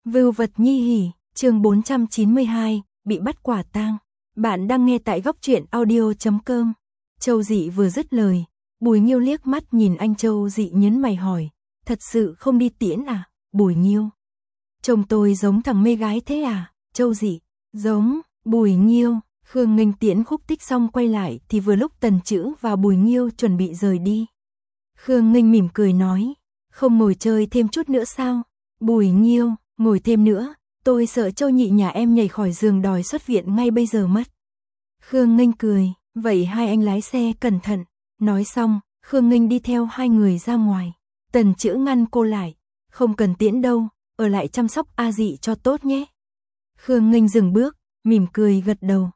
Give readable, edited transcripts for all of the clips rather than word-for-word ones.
Vưu vật nhi hỉ, chương 492, bị bắt quả tang. Bạn đang nghe tại góc truyện audio.com. Châu Dị vừa dứt lời, Bùi Nghiêu liếc mắt nhìn anh Châu Dị nhấn mày hỏi, thật sự không đi tiễn à, Bùi Nghiêu? Chồng tôi giống thằng mê gái thế à, Châu Dị? Giống, Bùi Nghiêu. Khương Nghênh tiễn Khúc Tích xong quay lại thì vừa lúc Tần Chữ và Bùi Nghiêu chuẩn bị rời đi. Khương Nghênh mỉm cười nói, không ngồi chơi thêm chút nữa sao? Bùi Nghiêu, ngồi thêm nữa, tôi sợ Châu nhị nhà em nhảy khỏi giường đòi xuất viện ngay bây giờ mất. Khương Nghênh cười, vậy hai anh lái xe cẩn thận. Nói xong, Khương Nghênh đi theo hai người ra ngoài. Tần Chữ ngăn cô lại, không cần tiễn đâu, ở lại chăm sóc A Dị cho tốt nhé. Khương Nghênh dừng bước, mỉm cười gật đầu.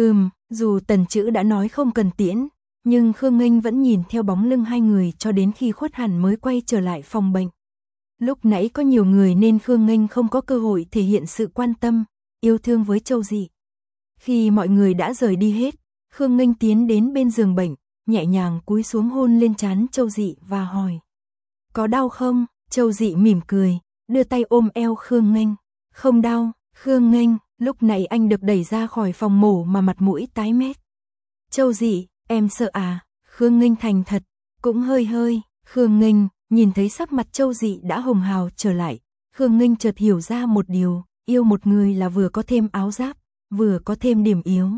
Dù Tần Chữ đã nói không cần tiễn, nhưng Khương Nghênh vẫn nhìn theo bóng lưng hai người cho đến khi khuất hẳn mới quay trở lại phòng bệnh. Lúc nãy có nhiều người nên Khương Nghênh không có cơ hội thể hiện sự quan tâm, yêu thương với Châu Dị. Khi mọi người đã rời đi hết, Khương Nghênh tiến đến bên giường bệnh, nhẹ nhàng cúi xuống hôn lên trán Châu Dị và hỏi, có đau không? Châu Dị mỉm cười, đưa tay ôm eo Khương Nghênh. Không đau, Khương Nghênh. Lúc này anh được đẩy ra khỏi phòng mổ mà mặt mũi tái mét. Châu Dị, em sợ à? Khương Nghênh thành thật, cũng hơi. Khương Nghênh nhìn thấy sắc mặt Châu Dị đã hồng hào trở lại, Khương Nghênh chợt hiểu ra một điều, yêu một người là vừa có thêm áo giáp, vừa có thêm điểm yếu.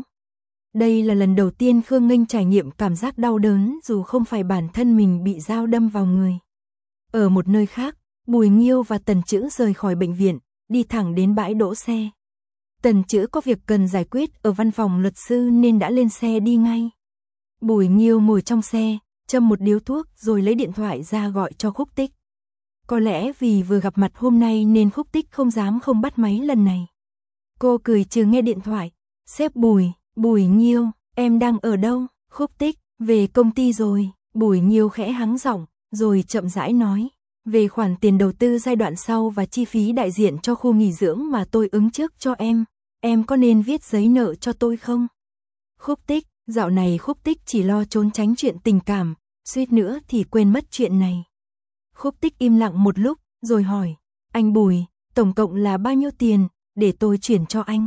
Đây là lần đầu tiên Khương Nghênh trải nghiệm cảm giác đau đớn dù không phải bản thân mình bị dao đâm vào người. Ở một nơi khác, Bùi Nghiêu và Tần Chữ rời khỏi bệnh viện, đi thẳng đến bãi đỗ xe. Tần Chữ có việc cần giải quyết ở văn phòng luật sư nên đã lên xe đi ngay. Bùi Nghiêu ngồi trong xe, châm một điếu thuốc rồi lấy điện thoại ra gọi cho Khúc Tích. Có lẽ vì vừa gặp mặt hôm nay nên Khúc Tích không dám không bắt máy lần này. Cô cười trừ nghe điện thoại. Sếp Bùi Nghiêu, em đang ở đâu? Khúc Tích, về công ty rồi. Bùi Nghiêu khẽ hắng giọng, rồi chậm rãi nói. Về khoản tiền đầu tư giai đoạn sau và chi phí đại diện cho khu nghỉ dưỡng mà tôi ứng trước cho em có nên viết giấy nợ cho tôi không? Khúc Tích, dạo này Khúc Tích chỉ lo trốn tránh chuyện tình cảm, suýt nữa thì quên mất chuyện này. Khúc Tích im lặng một lúc, rồi hỏi, anh Bùi, tổng cộng là bao nhiêu tiền, để tôi chuyển cho anh?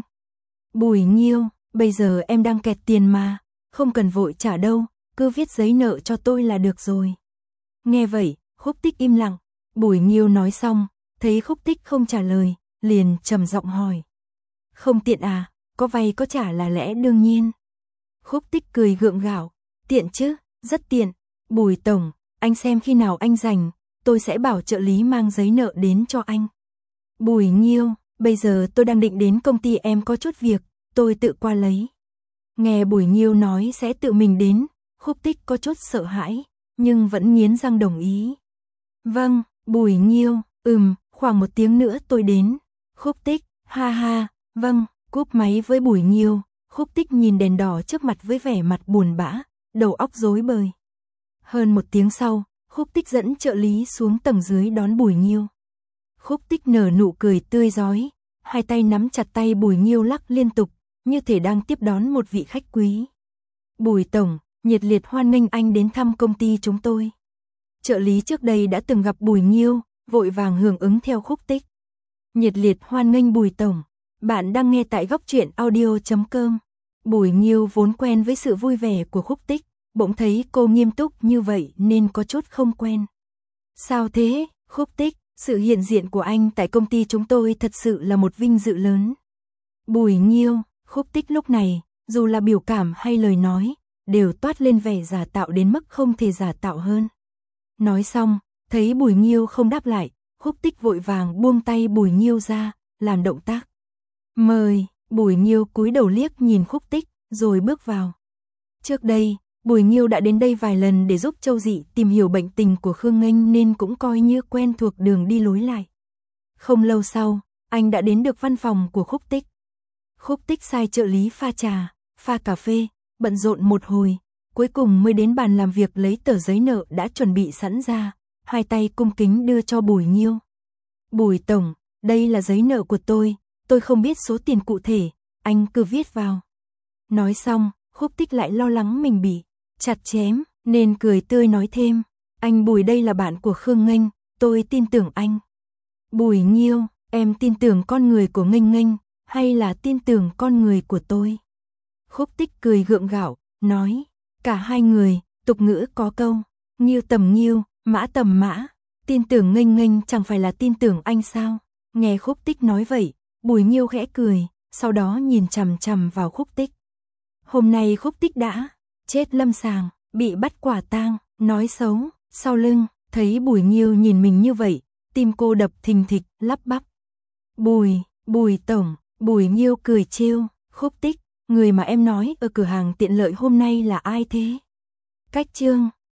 Bùi Nghiêu, bây giờ em đang kẹt tiền mà, không cần vội trả đâu, cứ viết giấy nợ cho tôi là được rồi. Nghe vậy, Khúc Tích im lặng. Bùi Nghiêu nói xong, thấy Khúc Tích không trả lời, liền trầm giọng hỏi. Không tiện à, có vay có trả là lẽ đương nhiên. Khúc Tích cười gượng gạo, tiện chứ, rất tiện. Bùi tổng, anh xem khi nào anh rảnh, tôi sẽ bảo trợ lý mang giấy nợ đến cho anh. Bùi Nghiêu, bây giờ tôi đang định đến công ty em có chút việc, tôi tự qua lấy. Nghe Bùi Nghiêu nói sẽ tự mình đến, Khúc Tích có chút sợ hãi, nhưng vẫn nghiến răng đồng ý. Vâng, Bùi Nghiêu, khoảng 1 tiếng nữa tôi đến. Khúc Tích, ha, vâng, cúp máy với Bùi Nghiêu. Khúc Tích nhìn đèn đỏ trước mặt với vẻ mặt buồn bã, đầu óc rối bời. Hơn 1 tiếng sau, Khúc Tích dẫn trợ lý xuống tầng dưới đón Bùi Nghiêu. Khúc Tích nở nụ cười tươi rói, hai tay nắm chặt tay Bùi Nghiêu lắc liên tục, như thể đang tiếp đón một vị khách quý. Bùi tổng, nhiệt liệt hoan nghênh anh đến thăm công ty chúng tôi. Trợ lý trước đây đã từng gặp Bùi Nghiêu, vội vàng hưởng ứng theo Khúc Tích. Nhiệt liệt hoan nghênh Bùi tổng. Bạn đang nghe tại góc truyện audio.com. Bùi Nghiêu vốn quen với sự vui vẻ của Khúc Tích, bỗng thấy cô nghiêm túc như vậy nên có chút không quen. Sao thế, Khúc Tích, sự hiện diện của anh tại công ty chúng tôi thật sự là một vinh dự lớn. Bùi Nghiêu, Khúc Tích lúc này, dù là biểu cảm hay lời nói, đều toát lên vẻ giả tạo đến mức không thể giả tạo hơn. Nói xong, thấy Bùi Nghiêu không đáp lại, Khúc Tích vội vàng buông tay Bùi Nghiêu ra, làm động tác. Mời. Bùi Nghiêu cúi đầu liếc nhìn Khúc Tích, rồi bước vào. Trước đây, Bùi Nghiêu đã đến đây vài lần để giúp Châu Dị tìm hiểu bệnh tình của Khương Nghênh nên cũng coi như quen thuộc đường đi lối lại. Không lâu sau, anh đã đến được văn phòng của Khúc Tích. Khúc Tích sai trợ lý pha trà, pha cà phê, bận rộn một hồi, cuối cùng mới đến bàn làm việc lấy tờ giấy nợ đã chuẩn bị sẵn ra, hai tay cung kính đưa cho Bùi Nghiêu. Bùi tổng, đây là giấy nợ của tôi không biết số tiền cụ thể, anh cứ viết vào. Nói xong, Khúc Tích lại lo lắng mình bị chặt chém, nên cười tươi nói thêm, anh Bùi đây là bạn của Khương Nghênh, tôi tin tưởng anh. Bùi Nghiêu, Em tin tưởng con người của Nghênh Nghênh, hay là tin tưởng con người của tôi? Khúc Tích cười gượng gạo, nói, cả hai người. Tục ngữ có câu, nghiêu tầm nghiêu, mã tầm mã. Tin tưởng Nghênh Nghênh chẳng phải là tin tưởng anh sao? Nghe Khúc Tích nói vậy, Bùi Nghiêu khẽ cười, sau đó nhìn chằm chằm vào Khúc Tích. Hôm nay Khúc Tích đã chết lâm sàng, bị bắt quả tang, nói xấu, sau lưng, thấy Bùi Nghiêu nhìn mình như vậy, tim cô đập thình thịch, lắp bắp. Bùi tổng. Bùi Nghiêu cười trêu, Khúc Tích, người mà em nói ở cửa hàng tiện lợi hôm nay là ai thế? Cách chương